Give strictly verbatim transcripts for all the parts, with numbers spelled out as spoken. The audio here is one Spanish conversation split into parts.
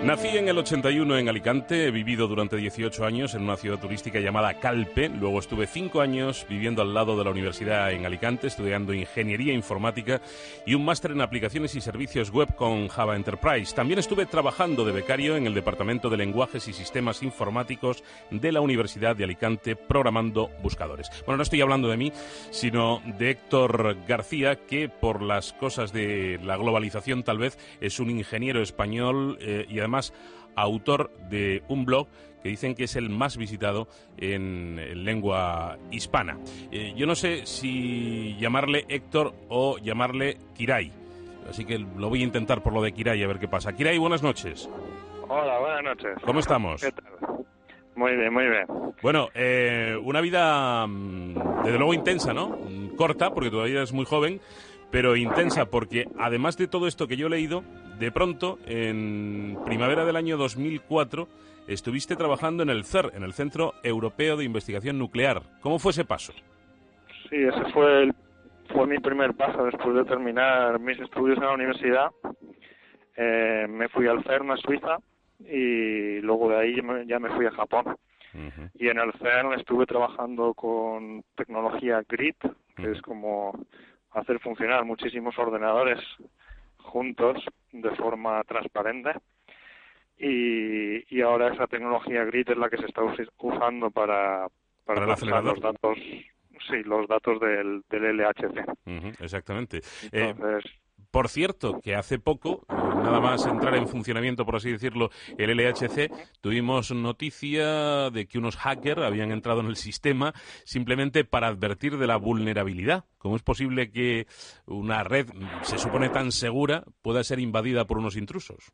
Nací en el ochenta y uno en Alicante, he vivido durante dieciocho años en una ciudad turística llamada Calpe, luego estuve cinco años viviendo al lado de la universidad en Alicante, estudiando Ingeniería Informática y un máster en Aplicaciones y Servicios Web con Java Enterprise. También estuve trabajando de becario en el Departamento de Lenguajes y Sistemas Informáticos de la Universidad de Alicante, programando buscadores. Bueno, no estoy hablando de mí, sino de Héctor García, que por las cosas de la globalización tal vez es un ingeniero español eh, y además Además, autor de un blog que dicen que es el más visitado en, en lengua hispana. Eh, yo no sé si llamarle Héctor o llamarle Kirai, así que lo voy a intentar por lo de Kirai a ver qué pasa. Kirai, buenas noches. Hola, buenas noches. ¿Cómo estamos? ¿Qué tal? Muy bien, muy bien. Bueno, eh, una vida desde luego intensa, ¿no? Corta, porque todavía es muy joven, pero intensa, porque además de todo esto que yo he leído, de pronto, en primavera del año dos mil cuatro, estuviste trabajando en el C E R, en el Centro Europeo de Investigación Nuclear. ¿Cómo fue ese paso? Sí, ese fue, el, fue mi primer paso después de terminar mis estudios en la universidad. Eh, me fui al C E R en Suiza y luego de ahí ya me fui a Japón. Uh-huh. Y en el C E R estuve trabajando con tecnología GRID, que uh-huh. es como hacer funcionar muchísimos ordenadores juntos de forma transparente, y, y ahora esa tecnología GRID es la que se está usando para para, ¿Para procesar los datos, sí, los datos del, del L H C. Uh-huh, exactamente. Entonces, eh, por cierto, que hace poco, nada más entrar en funcionamiento, por así decirlo, el L H C, tuvimos noticia de que unos hackers habían entrado en el sistema simplemente para advertir de la vulnerabilidad. ¿Cómo es posible que una red, se supone tan segura, pueda ser invadida por unos intrusos?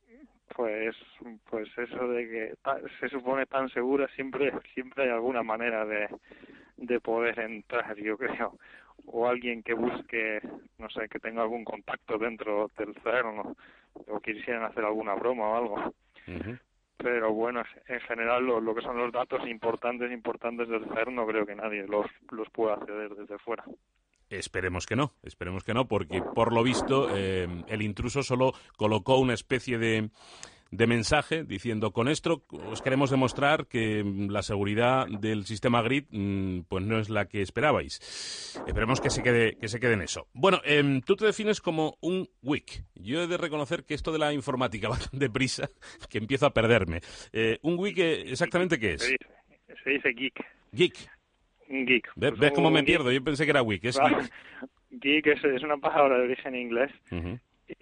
Pues, pues eso de que se supone tan segura, siempre, siempre hay alguna manera de, de poder entrar, yo creo. O alguien que busque, no sé, que tenga algún contacto dentro del C E R, ¿no? O quisieran hacer alguna broma o algo. Uh-huh. Pero bueno, en general lo, lo que son los datos importantes, importantes del C E R, no creo que nadie los, los pueda acceder desde fuera. Esperemos que no, esperemos que no, porque por lo visto eh, el intruso solo colocó una especie de, de mensaje diciendo: con esto os queremos demostrar que la seguridad del sistema GRID mmm, pues no es la que esperabais. Esperemos que se quede, que se quede en eso. Bueno, eh, tú te defines como un geek. Yo he de reconocer que esto de la informática va tan deprisa que empiezo a perderme. Eh, ¿Un geek exactamente qué es? Se dice, se dice geek. Geek. Un geek. ¿Ves, pues ¿ves cómo me geek. pierdo? Yo pensé que era geek, es geek. Geek es, es una palabra de origen inglés. Uh-huh.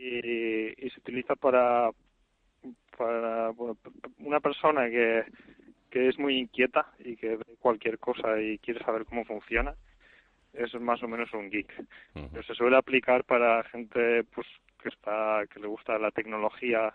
y, y se utiliza para, para bueno, una persona que, que es muy inquieta y que ve cualquier cosa y quiere saber cómo funciona. Eso es más o menos un geek. Uh-huh. Pero se suele aplicar para gente pues que está que le gusta la tecnología.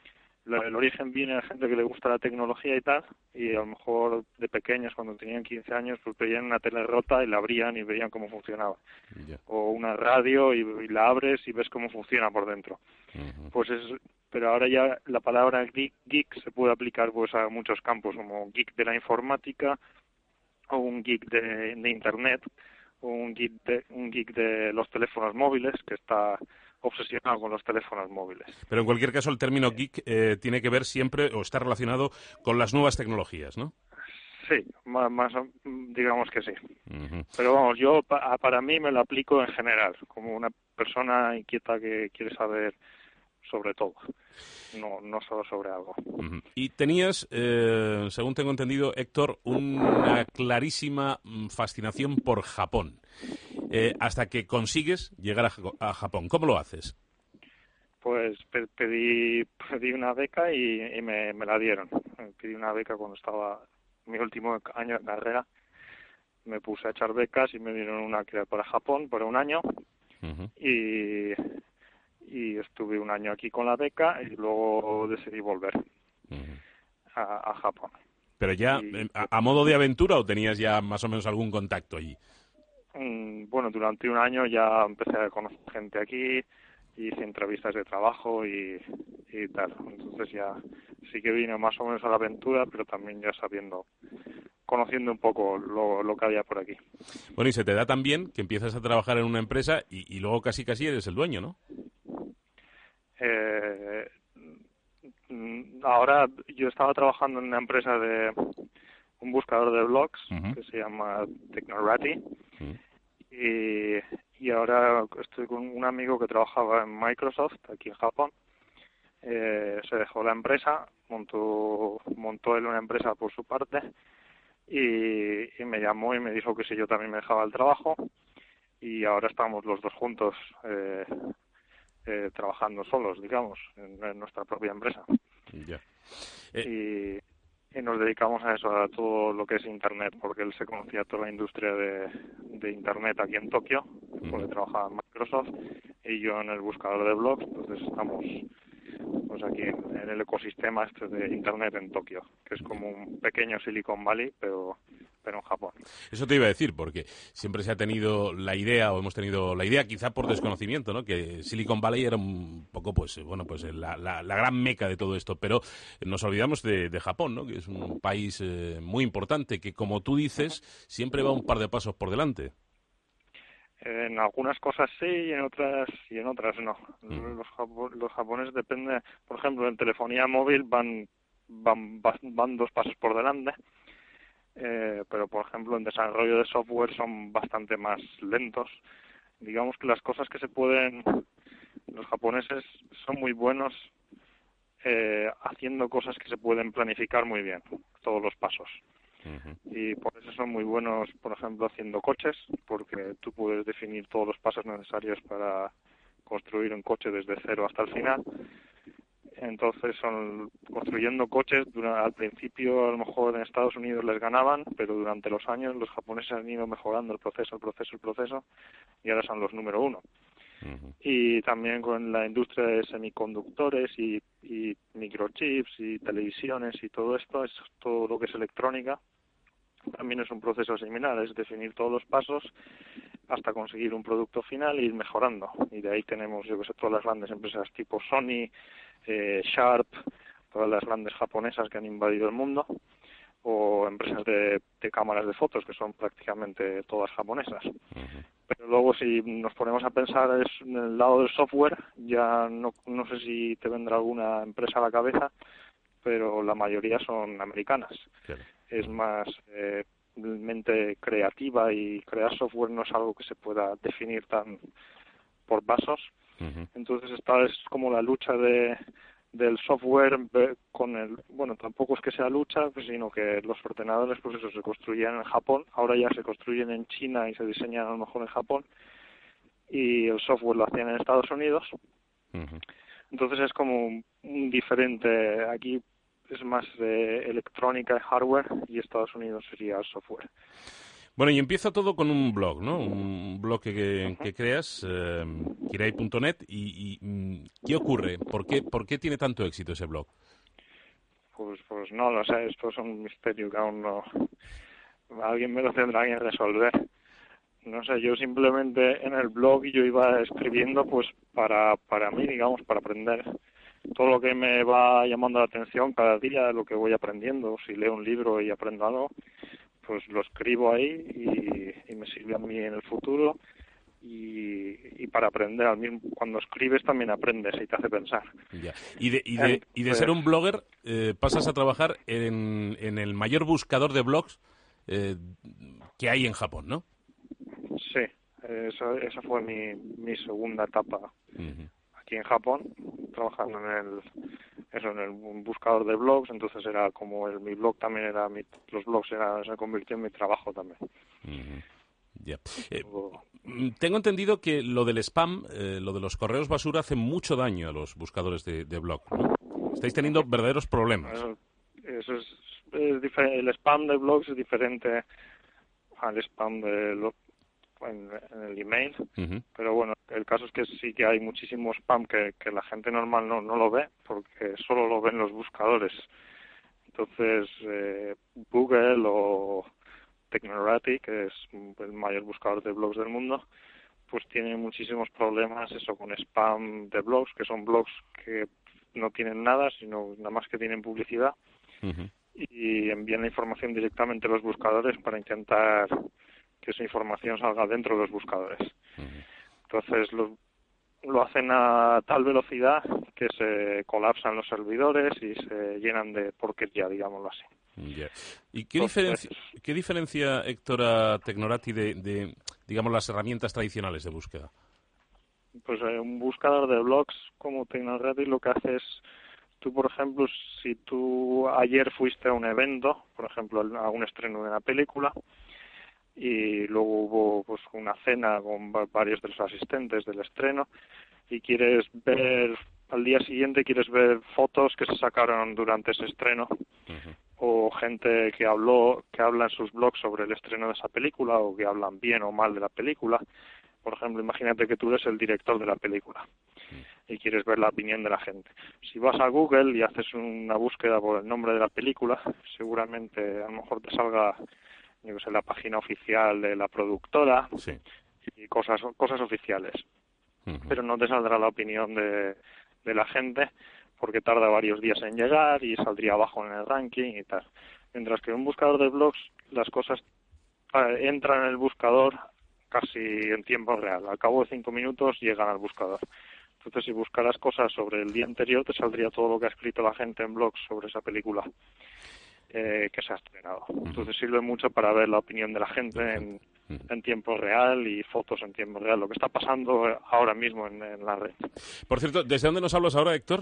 El origen viene de gente que le gusta la tecnología y tal, y a lo mejor de pequeños, cuando tenían quince años, pues veían una tele rota y la abrían y veían cómo funcionaba. Yeah. O una radio y, y la abres y ves cómo funciona por dentro. Uh-huh. Pues es, pero ahora ya la palabra geek, geek se puede aplicar pues a muchos campos, como geek de la informática, o un geek de, de internet, o un geek de, un geek de los teléfonos móviles, que está obsesionado con los teléfonos móviles. Pero en cualquier caso el término geek eh, tiene que ver siempre o está relacionado con las nuevas tecnologías, ¿no? Sí, más, más digamos que sí. Uh-huh. Pero vamos, yo pa, para mí me lo aplico en general, como una persona inquieta que quiere saber sobre todo, no, no solo sobre algo. Uh-huh. Y tenías, eh, según tengo entendido, Héctor, una clarísima fascinación por Japón. Eh, hasta que consigues llegar a, a Japón. ¿Cómo lo haces? Pues pedí, pedí una beca y, y me, me la dieron. Pedí una beca cuando estaba en mi último año de carrera. Me puse a echar becas y me dieron una que era para Japón, por un año. Uh-huh. Y, y estuve un año aquí con la beca y luego decidí volver uh-huh. a, a Japón. ¿Pero ya y, a, a modo de aventura o tenías ya más o menos algún contacto allí? Bueno, durante un año ya empecé a conocer gente aquí, hice entrevistas de trabajo y, y tal. Entonces ya sí que vine más o menos a la aventura, pero también ya sabiendo, conociendo un poco lo, lo que había por aquí. Bueno, y se te da también que empiezas a trabajar en una empresa y, y luego casi casi eres el dueño, ¿no? Eh, ahora yo estaba trabajando en una empresa de un buscador de blogs uh-huh. que se llama Technorati uh-huh. y, y ahora estoy con un amigo que trabajaba en Microsoft aquí en Japón. Eh, se dejó la empresa, montó, montó él una empresa por su parte y, y me llamó y me dijo que si yo también me dejaba el trabajo y ahora estamos los dos juntos eh, eh, trabajando solos, digamos, en, en nuestra propia empresa. Yeah. Eh. Y, y nos dedicamos a eso, a todo lo que es Internet, porque él se conocía toda la industria de, de Internet aquí en Tokio, porque uh-huh. trabajaba en Microsoft, y yo en el buscador de blogs, entonces estamos pues aquí en, en el ecosistema este de Internet en Tokio, que es como un pequeño Silicon Valley, pero pero en Japón. Eso te iba a decir, porque siempre se ha tenido la idea, o hemos tenido la idea, quizá por desconocimiento, ¿no?, que Silicon Valley era un poco, pues, bueno, pues la, la, la gran meca de todo esto, pero nos olvidamos de, de Japón, ¿no?, que es un país eh, muy importante, que, como tú dices, siempre va un par de pasos por delante. En algunas cosas sí y en otras y en otras no. Mm. Los, japo los japoneses depende, por ejemplo, en telefonía móvil van van van dos pasos por delante. Eh, pero por ejemplo en desarrollo de software son bastante más lentos. Digamos que las cosas que se pueden, los japoneses son muy buenos eh, haciendo cosas que se pueden planificar muy bien, todos los pasos. Uh-huh. Y por eso son muy buenos, por ejemplo, haciendo coches, porque tú puedes definir todos los pasos necesarios para construir un coche desde cero hasta el final. Entonces, son construyendo coches, durante, al principio a lo mejor en Estados Unidos les ganaban, pero durante los años los japoneses han ido mejorando el proceso, el proceso, el proceso, y ahora son los número uno. Uh-huh. Y también con la industria de semiconductores y, y microchips y televisiones y todo esto, es todo lo que es electrónica, también es un proceso similar, es definir todos los pasos hasta conseguir un producto final e ir mejorando. Y de ahí tenemos, yo que sé, todas las grandes empresas tipo Sony, eh, Sharp, todas las grandes japonesas que han invadido el mundo, o empresas de, de cámaras de fotos que son prácticamente todas japonesas. Uh-huh. Pero luego si nos ponemos a pensar es en el lado del software, ya no, no sé si te vendrá alguna empresa a la cabeza, pero la mayoría son americanas. Claro. Es más eh, mente creativa y crear software no es algo que se pueda definir tan por pasos. Uh-huh. Entonces esta es como la lucha de del software con el, bueno, tampoco es que sea lucha, pues, sino que los ordenadores pues eso se construían en Japón, ahora ya se construyen en China y se diseñan a lo mejor en Japón, y el software lo hacían en Estados Unidos. Uh-huh. Entonces es como un, un diferente, aquí es más de electrónica y hardware, y Estados Unidos sería el software. Bueno, y empieza todo con un blog, ¿no? Un blog que, que, uh-huh. que creas, eh, kirai punto net, y, y ¿qué ocurre? ¿Por qué, ¿Por qué tiene tanto éxito ese blog? Pues pues no lo sé, esto es un misterio que aún no... Alguien me lo tendrá que resolver. No sé, yo simplemente en el blog yo iba escribiendo pues para, para mí, digamos, para aprender todo lo que me va llamando la atención cada día, lo que voy aprendiendo. Si leo un libro y aprendo algo, pues lo escribo ahí y, y me sirve a mí en el futuro, y, y para aprender, al mismo, cuando escribes también aprendes y te hace pensar. Ya. Y de, y de, y de ser un blogger eh, pasas a trabajar en, en el mayor buscador de blogs eh, que hay en Japón, ¿no? Sí, eso, esa fue mi, mi segunda etapa uh-huh. aquí en Japón, trabajando en el eso en el un buscador de blogs. Entonces era como el, mi blog también era mi, los blogs era, se convirtió en mi trabajo también. Uh-huh. Yeah. Eh, tengo entendido que lo del spam, eh, lo de los correos basura, hace mucho daño a los buscadores de, de blog, ¿no? Estáis teniendo verdaderos problemas. Eso, eso es, es diferente. El spam de blogs es diferente al spam de lo, en, en el email, uh-huh. pero bueno, el caso es que sí que hay muchísimo spam que, que la gente normal no, no lo ve, porque solo lo ven los buscadores. Entonces, eh, Google o Technorati, que es el mayor buscador de blogs del mundo, pues tiene muchísimos problemas eso con spam de blogs, que son blogs que no tienen nada, sino nada más que tienen publicidad, uh-huh. y envían la información directamente a los buscadores para intentar que esa información salga dentro de los buscadores. Uh-huh. Entonces lo, lo hacen a tal velocidad que se colapsan los servidores y se llenan de porquería, digámoslo así. Yeah. ¿Y qué, Entonces, diferencia, qué diferencia, Héctor, a Technorati de, de, digamos, las herramientas tradicionales de búsqueda? Pues eh, un buscador de blogs como Technorati lo que hace es, tú, por ejemplo, si tú ayer fuiste a un evento, por ejemplo, a un estreno de una película, y luego hubo pues una cena con varios de los asistentes del estreno, y quieres ver, al día siguiente quieres ver fotos que se sacaron durante ese estreno, uh-huh. o gente que habló, que habla en sus blogs sobre el estreno de esa película, o que hablan bien o mal de la película. Por ejemplo, imagínate que tú eres el director de la película y quieres ver la opinión de la gente. Si vas a Google y haces una búsqueda por el nombre de la película, seguramente a lo mejor te salga, yo que sé, la página oficial de la productora, sí. y cosas cosas oficiales. Uh-huh. Pero no te saldrá la opinión de, de la gente porque tarda varios días en llegar y saldría abajo en el ranking y tal. Mientras que en un buscador de blogs las cosas eh, entran en el buscador casi en tiempo real. Al cabo de cinco minutos llegan al buscador. Entonces, si buscaras cosas sobre el día anterior, te saldría todo lo que ha escrito la gente en blogs sobre esa película eh, que se ha estrenado. Entonces, sirve mucho para ver la opinión de la gente en, en tiempo real y fotos en tiempo real, lo que está pasando ahora mismo en, en la red. Por cierto, ¿desde dónde nos hablas ahora, Héctor?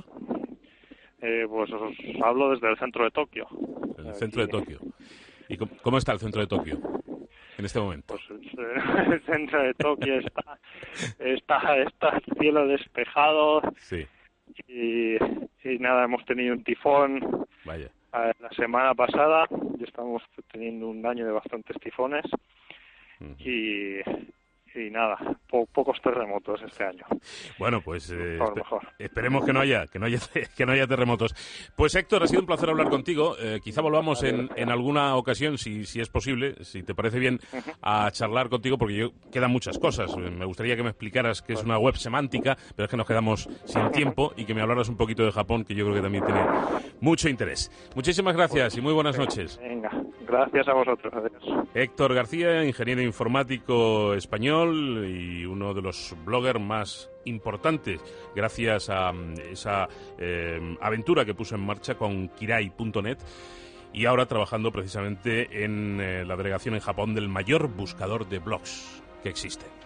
Eh, pues os hablo desde el centro de Tokio. El centro Aquí. de Tokio. ¿Y cómo, cómo está el centro de Tokio en este momento? Pues el, el centro de Tokio está está está el cielo despejado. Sí. Y, y nada, hemos tenido un tifón. Vaya. La semana pasada y estamos teniendo un año de bastantes tifones. Uh-huh. y y nada, po- pocos terremotos este año. Bueno, pues eh, mejor, mejor. esperemos que no haya que no haya que no haya terremotos. Pues Héctor, ha sido un placer hablar contigo. Eh, quizá volvamos en, en alguna ocasión, si si es posible, si te parece bien, uh-huh. a charlar contigo, porque yo quedan muchas cosas. Me gustaría que me explicaras qué es una web semántica, pero es que nos quedamos sin tiempo, y que me hablaras un poquito de Japón, que yo creo que también tiene mucho interés. Muchísimas gracias y muy buenas noches. Venga, gracias a vosotros. Adiós. Héctor García, ingeniero informático español y uno de los bloggers más importantes, gracias a esa eh, aventura que puso en marcha con Kirai punto net, y ahora trabajando precisamente en eh, la delegación en Japón del mayor buscador de blogs que existe.